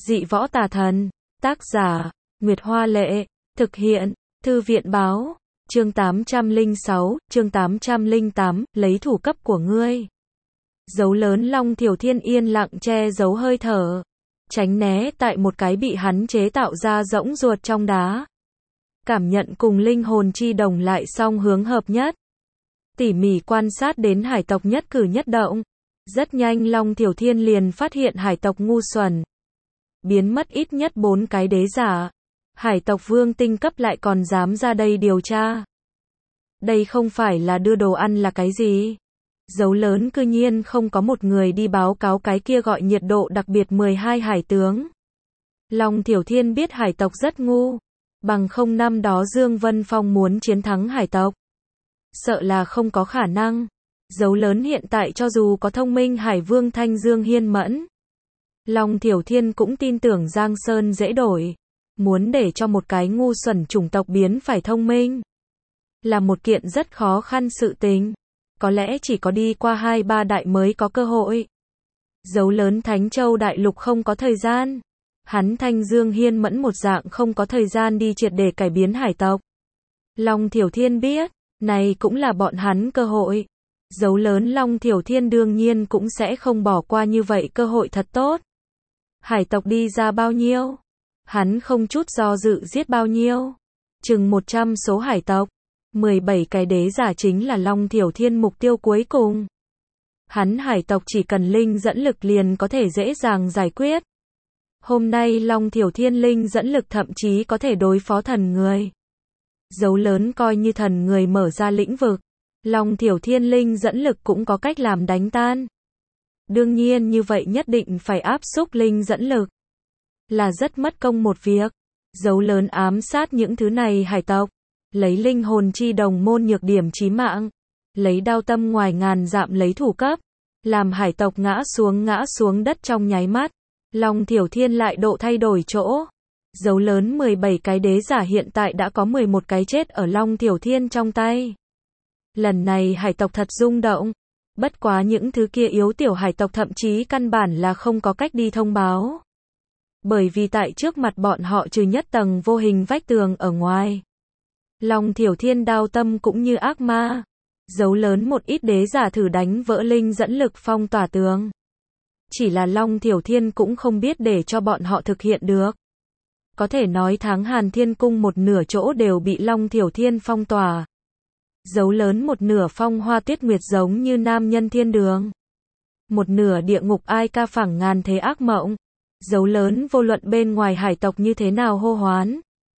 Dị võ tà thần. Tác giả, Nguyệt Hoa Lệ. Thực hiện, Thư viện Báo. Chương 806, chương 808, lấy thủ cấp của ngươi. Dấu lớn Long Thiểu Thiên yên lặng che giấu hơi thở. Tránh né tại một cái bị hắn chế tạo ra rỗng ruột trong đá. Cảm nhận cùng linh hồn chi đồng lại song hướng hợp nhất. Tỉ mỉ quan sát đến hải tộc nhất cử nhất động. Rất nhanh Long Thiểu Thiên liền phát hiện hải tộc ngu xuẩn. Biến mất ít nhất 4 cái đế giả. Hải tộc vương tinh cấp lại còn dám ra đây điều tra. Đây không phải là đưa đồ ăn là cái gì? Dấu lớn cư nhiên không có một người đi báo cáo cái kia gọi nhiệt độ đặc biệt 12 hải tướng. Long Thiểu Thiên biết hải tộc rất ngu. Bằng không năm đó Dương Vân Phong muốn chiến thắng hải tộc. Sợ là không có khả năng. Dấu lớn hiện tại cho dù có thông minh hải vương Thanh Dương Hiên Mẫn. Long Thiểu Thiên cũng tin tưởng Giang Sơn dễ đổi. Muốn để cho một cái ngu xuẩn chủng tộc biến phải thông minh. Là một kiện rất khó khăn sự tình. Có lẽ chỉ có đi qua 2-3 đại mới có cơ hội. Dấu lớn Thánh Châu Đại Lục không có thời gian. Hắn Thanh Dương Hiên Mẫn một dạng không có thời gian đi triệt để cải biến hải tộc. Long Thiểu Thiên biết, này cũng là bọn hắn cơ hội. Dấu lớn Long Thiểu Thiên đương nhiên cũng sẽ không bỏ qua như vậy cơ hội thật tốt. Hải tộc đi ra bao nhiêu? Hắn không chút do dự giết bao nhiêu? Chừng 100 số hải tộc. 17 cái đế giả chính là Long Thiểu Thiên mục tiêu cuối cùng. Hắn hải tộc chỉ cần linh dẫn lực liền có thể dễ dàng giải quyết. Hôm nay Long Thiểu Thiên linh dẫn lực thậm chí có thể đối phó thần người. Dấu lớn coi như thần người mở ra lĩnh vực. Long Thiểu Thiên linh dẫn lực cũng có cách làm đánh tan. Đương nhiên như vậy nhất định phải áp xúc linh dẫn lực. Là rất mất công một việc. Dấu lớn ám sát những thứ này hải tộc. Lấy linh hồn chi đồng môn nhược điểm chí mạng. Lấy đao tâm ngoài ngàn dặm lấy thủ cấp. Làm hải tộc ngã xuống đất trong nháy mắt. Long Thiểu Thiên lại độ thay đổi chỗ. Dấu lớn 17 cái đế giả hiện tại đã có 11 cái chết ở Long Thiểu Thiên trong tay. Lần này hải tộc thật rung động. Bất quá những thứ kia yếu tiểu hải tộc thậm chí căn bản là không có cách đi thông báo. Bởi vì tại trước mặt bọn họ trừ nhất tầng vô hình vách tường ở ngoài. Long Thiểu Thiên đao tâm cũng như ác ma. Dấu lớn một ít đế giả thử đánh vỡ linh dẫn lực phong tỏa tường. Chỉ là Long Thiểu Thiên cũng không biết để cho bọn họ thực hiện được. Có thể nói Tháng Hàn Thiên Cung một nửa chỗ đều bị Long Thiểu Thiên phong tỏa. Dấu lớn một nửa Phong Hoa Tuyết Nguyệt giống như nam nhân thiên đường. Một nửa địa ngục ai ca phẳng ngàn thế ác mộng. Dấu lớn vô luận bên ngoài hải tộc như thế nào hô hoán.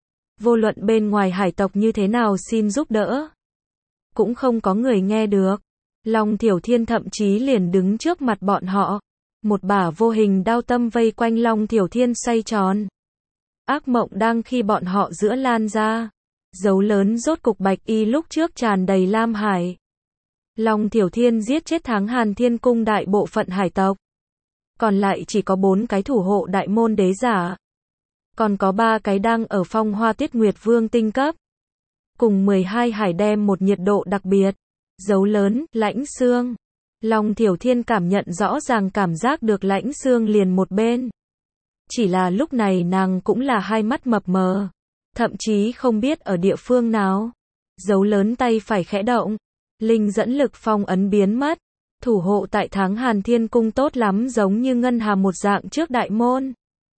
Vô luận bên ngoài hải tộc như thế nào xin giúp đỡ. Cũng không có người nghe được. Long Thiểu Thiên thậm chí liền đứng trước mặt bọn họ. Một bả vô hình đao tâm vây quanh Long Thiểu Thiên xoay tròn. Ác mộng đang khi bọn họ giữa lan ra. Dấu lớn rốt cục bạch y lúc trước tràn đầy lam hải. Long Thiểu Thiên giết chết Tháng Hàn Thiên Cung đại bộ phận hải tộc. Còn lại chỉ có 4 cái thủ hộ đại môn đế giả. Còn có 3 cái đang ở Phong Hoa Tuyết Nguyệt Vương tinh cấp. Cùng 12 hải đem một nhiệt độ đặc biệt. Dấu lớn, lãnh xương. Long Thiểu Thiên cảm nhận rõ ràng cảm giác được lãnh xương liền một bên. Chỉ là lúc này nàng cũng là hai mắt mập mờ. Thậm chí không biết ở địa phương nào. Dấu lớn tay phải khẽ động. Linh dẫn lực phong ấn biến mất. Thủ hộ tại Tháng Hàn Thiên Cung tốt lắm giống như ngân hà một dạng trước đại môn.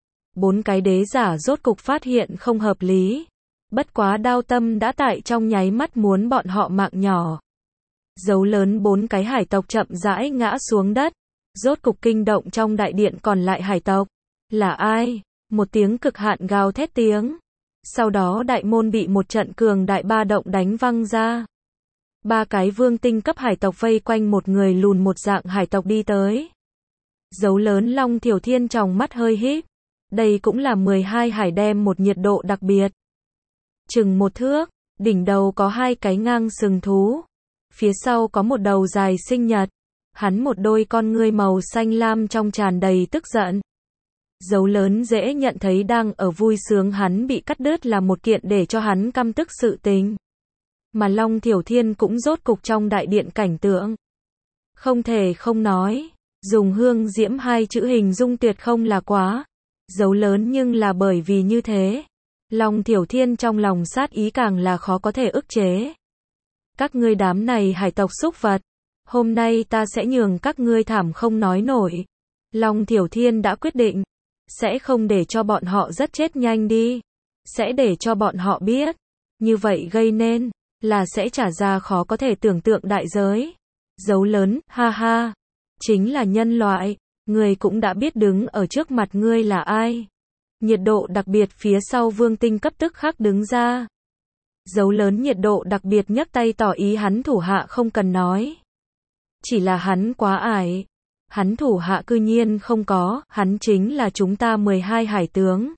4 cái đế giả rốt cục phát hiện không hợp lý. Bất quá đao tâm đã tại trong nháy mắt muốn bọn họ mạng nhỏ. Dấu lớn 4 cái hải tộc chậm rãi ngã xuống đất. Rốt cục kinh động trong đại điện còn lại hải tộc. Là ai? Một tiếng cực hạn gào thét tiếng. Sau đó đại môn bị một trận cường đại ba động đánh văng ra. 3 cái vương tinh cấp hải tộc vây quanh một người lùn một dạng hải tộc đi tới. Dấu lớn Long Thiểu Thiên tròng mắt hơi híp. Đây cũng là 12 hải đem một nhiệt độ đặc biệt. Chừng 1 thước, đỉnh đầu có 2 cái ngang sừng thú. Phía sau có một đầu dài sinh nhật. Hắn một đôi con ngươi màu xanh lam trong tràn đầy tức giận. Dấu lớn dễ nhận thấy đang ở vui sướng hắn bị cắt đứt là một kiện để cho hắn căm tức sự tình. Mà Long Thiểu Thiên cũng rốt cục trong đại điện cảnh tượng. Không thể không nói, dùng hương diễm 2 chữ hình dung tuyệt không là quá. Dấu lớn nhưng là bởi vì như thế. Long Thiểu Thiên trong lòng sát ý càng là khó có thể ức chế. Các ngươi đám này hải tộc súc vật, hôm nay ta sẽ nhường các ngươi thảm không nói nổi. Long Thiểu Thiên đã quyết định, sẽ không để cho bọn họ rất chết nhanh đi, sẽ để cho bọn họ biết, như vậy gây nên, là sẽ trả ra khó có thể tưởng tượng đại giới. Dấu lớn, ha ha, chính là nhân loại, ngươi cũng đã biết đứng ở trước mặt ngươi là ai. Nhiệt độ đặc biệt phía sau Vương Tinh cấp tức khắc đứng ra. Dấu lớn nhiệt độ đặc biệt nhấc tay tỏ ý hắn thủ hạ không cần nói. Chỉ là hắn quá ải. Hắn thủ hạ cư nhiên không có, hắn chính là chúng ta 12 hải tướng.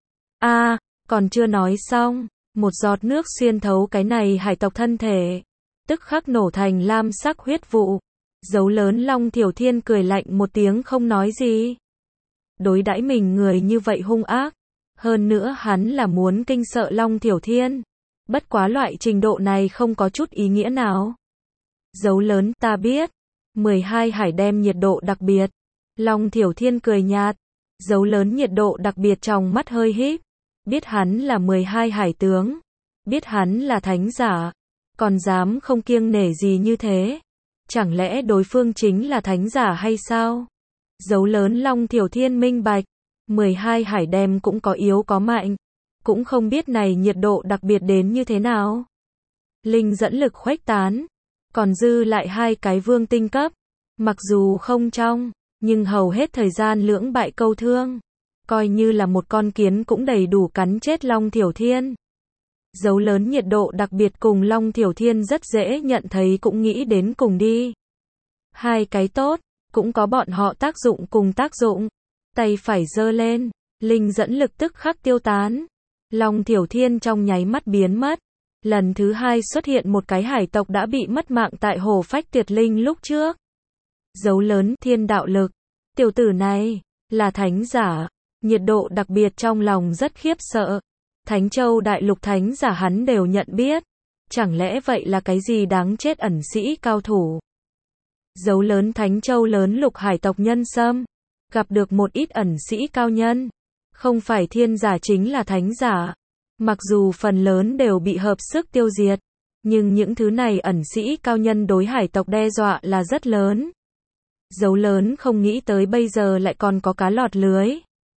Còn chưa nói xong, một giọt nước xuyên thấu cái này hải tộc thân thể, tức khắc nổ thành lam sắc huyết vụ. Dấu lớn Long Thiểu Thiên cười lạnh một tiếng không nói gì. Đối đãi mình người như vậy hung ác, hơn nữa hắn là muốn kinh sợ Long Thiểu Thiên. Bất quá loại trình độ này không có chút ý nghĩa nào. Dấu lớn, ta biết. 12 hải đem nhiệt độ đặc biệt. Long Thiểu Thiên cười nhạt. Dấu lớn nhiệt độ đặc biệt trong mắt hơi híp. Biết hắn là 12 hải tướng. Biết hắn là thánh giả. Còn dám không kiêng nể gì như thế. Chẳng lẽ đối phương chính là thánh giả hay sao? Dấu lớn Long Thiểu Thiên minh bạch. 12 hải đem cũng có yếu có mạnh. Cũng không biết này nhiệt độ đặc biệt đến như thế nào. Linh dẫn lực khuếch tán. Còn dư lại 2 cái vương tinh cấp. Mặc dù không trong, nhưng hầu hết thời gian lưỡng bại câu thương. Coi như là một con kiến cũng đầy đủ cắn chết Long Thiểu Thiên. Dấu lớn nhiệt độ đặc biệt cùng Long Thiểu Thiên rất dễ nhận thấy cũng nghĩ đến cùng đi. 2 cái tốt, cũng có bọn họ tác dụng cùng tác dụng. Tay phải giơ lên, linh dẫn lực tức khắc tiêu tán. Long Thiểu Thiên trong nháy mắt biến mất. Lần thứ 2 xuất hiện một cái hải tộc đã bị mất mạng tại hồ phách tuyệt linh lúc trước. Dấu lớn, thiên đạo lực. Tiểu tử này, là thánh giả. Nhiệt độ đặc biệt trong lòng rất khiếp sợ. Thánh Châu đại lục thánh giả hắn đều nhận biết. Chẳng lẽ vậy là cái gì đáng chết ẩn sĩ cao thủ. Dấu lớn Thánh Châu lớn lục hải tộc nhân xâm. Gặp được một ít ẩn sĩ cao nhân. Không phải thiên giả chính là thánh giả. Mặc dù phần lớn đều bị hợp sức tiêu diệt. Nhưng những thứ này ẩn sĩ cao nhân đối hải tộc đe dọa là rất lớn. Dấu lớn không nghĩ tới bây giờ lại còn có cá lọt lưới.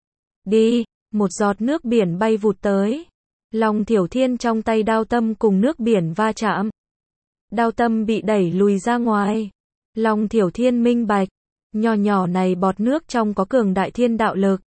Đi, một giọt nước biển bay vụt tới. Long Thiểu Thiên trong tay đao tâm cùng nước biển va chạm. Đao tâm bị đẩy lùi ra ngoài. Long Thiểu Thiên minh bạch. Nhỏ nhỏ này bọt nước trong có cường đại thiên đạo lực.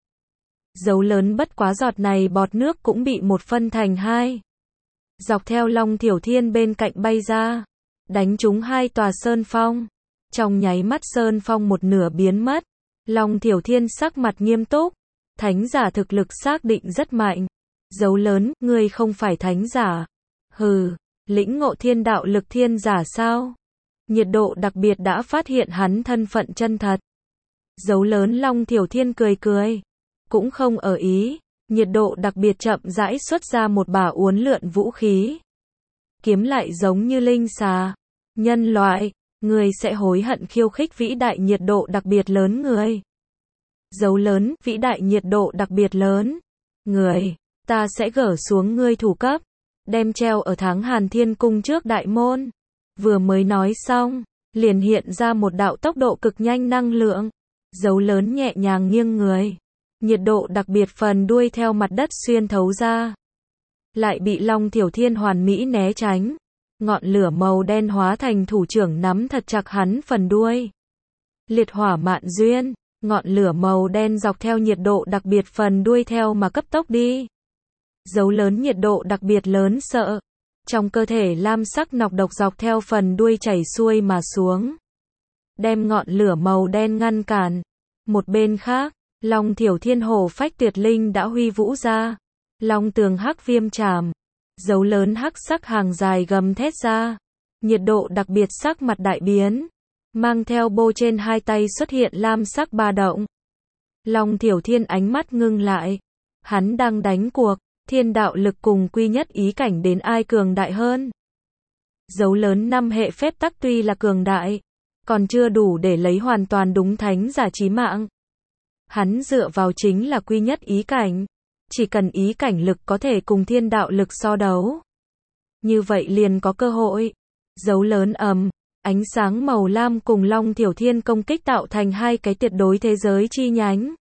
Dấu lớn bất quá giọt này bọt nước cũng bị một phân thành 2. Dọc theo Long Thiểu Thiên bên cạnh bay ra. Đánh trúng 2 tòa sơn phong. Trong nháy mắt sơn phong một nửa biến mất. Long Thiểu Thiên sắc mặt nghiêm túc. Thánh giả thực lực xác định rất mạnh. Dấu lớn, ngươi không phải thánh giả. Hừ, lĩnh ngộ thiên đạo lực thiên giả sao? Nhiệt độ đặc biệt đã phát hiện hắn thân phận chân thật. Dấu lớn Long Thiểu Thiên cười cười. Cũng không ở ý. Nhiệt độ đặc biệt chậm rãi xuất ra một bả uốn lượn vũ khí. Kiếm lại giống như linh xà. Nhân loại, người sẽ hối hận khiêu khích vĩ đại nhiệt độ đặc biệt lớn người. Dấu lớn, vĩ đại nhiệt độ đặc biệt lớn. Người, ta sẽ gỡ xuống ngươi thủ cấp. Đem treo ở tháng Hàn Thiên Cung trước đại môn. Vừa mới nói xong, liền hiện ra một đạo tốc độ cực nhanh năng lượng. Dấu lớn nhẹ nhàng nghiêng người. Nhiệt độ đặc biệt phần đuôi theo mặt đất xuyên thấu ra. Lại bị Long Thiểu Thiên hoàn mỹ né tránh. Ngọn lửa màu đen hóa thành thủ trưởng nắm thật chặt hắn phần đuôi. Liệt hỏa mạn duyên. Ngọn lửa màu đen dọc theo nhiệt độ đặc biệt phần đuôi theo mà cấp tốc đi. Dấu lớn nhiệt độ đặc biệt lớn sợ. Trong cơ thể lam sắc nọc độc dọc theo phần đuôi chảy xuôi mà xuống. Đem ngọn lửa màu đen ngăn cản. Một bên khác, Long Thiểu Thiên hồ phách tuyệt linh đã huy vũ ra. Long tường hắc viêm trảm. Dấu lớn hắc sắc hàng dài gầm thét ra. Nhiệt độ đặc biệt sắc mặt đại biến. Mang theo bô trên 2 tay xuất hiện lam sắc ba động. Long Thiểu Thiên ánh mắt ngưng lại. Hắn đang đánh cuộc, thiên đạo lực cùng quy nhất ý cảnh đến ai cường đại hơn. Dấu lớn 5 hệ phép tắc tuy là cường đại, còn chưa đủ để lấy hoàn toàn đúng thánh giả chí mạng. Hắn dựa vào chính là quy nhất ý cảnh. Chỉ cần ý cảnh lực có thể cùng thiên đạo lực so đấu. Như vậy liền có cơ hội. Dấu lớn ầm. Ánh sáng màu lam cùng Long Thiểu Thiên công kích tạo thành hai cái tuyệt đối thế giới chi nhánh.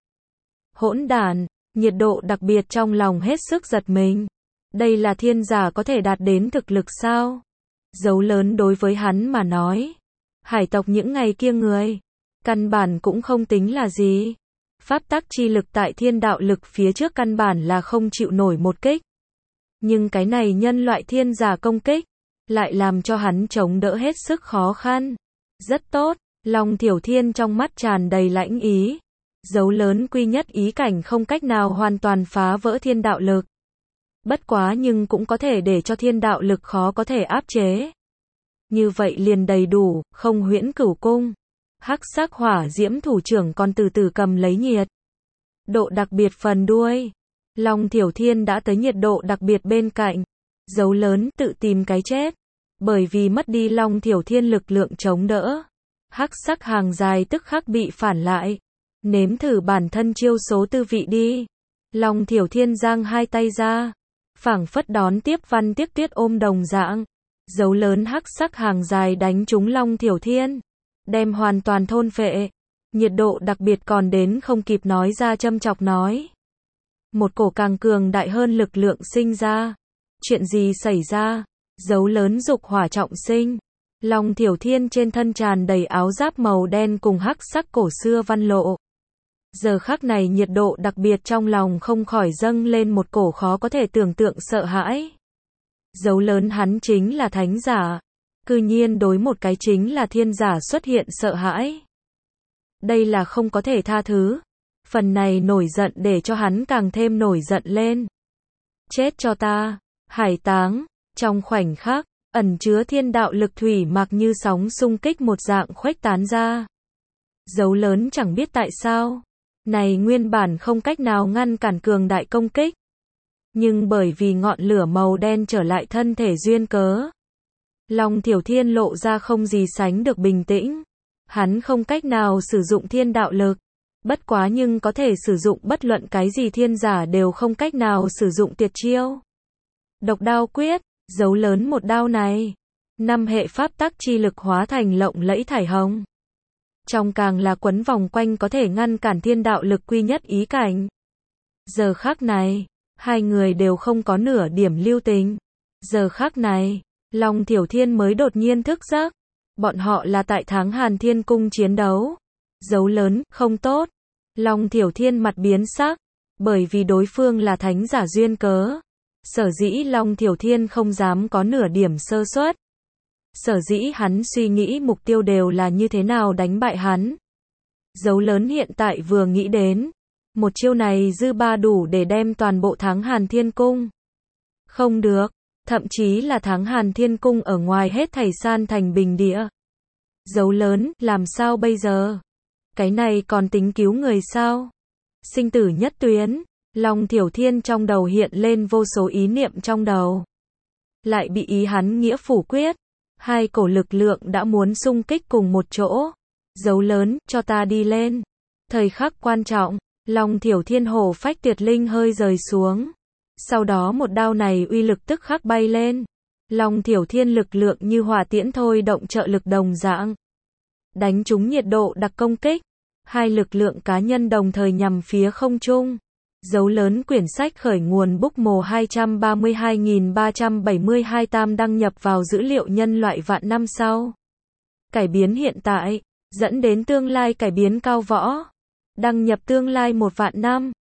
Hỗn đản, nhiệt độ đặc biệt trong lòng hết sức giật mình. Đây là thiên giả có thể đạt đến thực lực sao? Dấu lớn đối với hắn mà nói. Hải tộc những ngày kia người. Căn bản cũng không tính là gì. Pháp tắc chi lực tại thiên đạo lực phía trước căn bản là không chịu nổi một kích. Nhưng cái này nhân loại thiên giả công kích. Lại làm cho hắn chống đỡ hết sức khó khăn. Rất tốt, Long Thiểu Thiên trong mắt tràn đầy lãnh ý. Dấu lớn quy nhất ý cảnh không cách nào hoàn toàn phá vỡ thiên đạo lực. Bất quá nhưng cũng có thể để cho thiên đạo lực khó có thể áp chế. Như vậy liền đầy đủ, không huyễn cửu cung. Hắc sắc hỏa diễm thủ trưởng còn từ từ cầm lấy nhiệt độ đặc biệt phần đuôi. Long Thiểu Thiên đã tới nhiệt độ đặc biệt bên cạnh. Dấu lớn tự tìm cái chết. Bởi vì mất đi Long Thiểu Thiên lực lượng chống đỡ. Hắc sắc hàng dài tức khắc bị phản lại. Nếm thử bản thân chiêu số tư vị đi. Long Thiểu Thiên giang hai tay ra. Phảng phất đón tiếp Văn Tiếc Tuyết ôm đồng dạng. Dấu lớn hắc sắc hàng dài đánh trúng Long Thiểu Thiên. Đem hoàn toàn thôn phệ. Nhiệt độ đặc biệt còn đến không kịp nói ra châm chọc nói. Một cổ càng cường đại hơn lực lượng sinh ra. Chuyện gì xảy ra? Dấu lớn dục hỏa trọng sinh. Long Thiểu Thiên trên thân tràn đầy áo giáp màu đen cùng hắc sắc cổ xưa văn lộ. Giờ khắc này nhiệt độ đặc biệt trong lòng không khỏi dâng lên một cổ khó có thể tưởng tượng sợ hãi. Dấu lớn hắn chính là thánh giả. Cư nhiên đối một cái chính là thiên giả xuất hiện sợ hãi. Đây là không có thể tha thứ. Phần này nổi giận để cho hắn càng thêm nổi giận lên. Chết cho ta. Hải táng. Trong khoảnh khắc, ẩn chứa thiên đạo lực thủy mặc như sóng xung kích một dạng khuếch tán ra. Dấu lớn chẳng biết tại sao. Này nguyên bản không cách nào ngăn cản cường đại công kích. Nhưng bởi vì ngọn lửa màu đen trở lại thân thể duyên cớ. Long Thiểu Thiên lộ ra không gì sánh được bình tĩnh. Hắn không cách nào sử dụng thiên đạo lực. Bất quá nhưng có thể sử dụng bất luận cái gì thiên giả đều không cách nào sử dụng tuyệt chiêu. Độc đao quyết, dấu lớn một đao này. 5 hệ pháp tắc chi lực hóa thành lộng lẫy thải hồng. Trong càng là quấn vòng quanh có thể ngăn cản thiên đạo lực quy nhất ý cảnh. Giờ khắc này, hai người đều không có nửa điểm lưu tình. Giờ khắc này, Long Thiểu Thiên mới đột nhiên thức giấc. Bọn họ là tại tháng Hàn Thiên Cung chiến đấu. Dấu lớn, không tốt. Long Thiểu Thiên mặt biến sắc. Bởi vì đối phương là thánh giả duyên cớ. Sở dĩ Long Thiểu Thiên không dám có nửa điểm sơ suất. Sở dĩ hắn suy nghĩ mục tiêu đều là như thế nào đánh bại hắn. Dấu lớn hiện tại vừa nghĩ đến. Một chiêu này dư ba đủ để đem toàn bộ tháng Hàn Thiên Cung. Không được. Thậm chí là tháng Hàn Thiên Cung ở ngoài hết thảy san thành bình địa. Dấu lớn, làm sao bây giờ? Cái này còn tính cứu người sao? Sinh tử nhất tuyến. Long Thiểu Thiên trong đầu hiện lên vô số ý niệm trong đầu. Lại bị ý hắn nghĩa phủ quyết. Hai cổ lực lượng đã muốn xung kích cùng một chỗ. Dấu lớn, cho ta đi lên. Thời khắc quan trọng, Long Thiểu Thiên hổ phách tuyệt linh hơi rời xuống. Sau đó một đao này uy lực tức khắc bay lên. Long Thiểu Thiên lực lượng như hỏa tiễn thôi động trợ lực đồng dạng. Đánh trúng nhiệt độ đặc công kích. Hai lực lượng cá nhân đồng thời nhằm phía không trung. Dấu lớn quyển sách khởi nguồn book mồ 232.372 tam đăng nhập vào dữ liệu nhân loại vạn năm sau. Cải biến hiện tại, dẫn đến tương lai cải biến cao võ. Đăng nhập tương lai 1 vạn năm.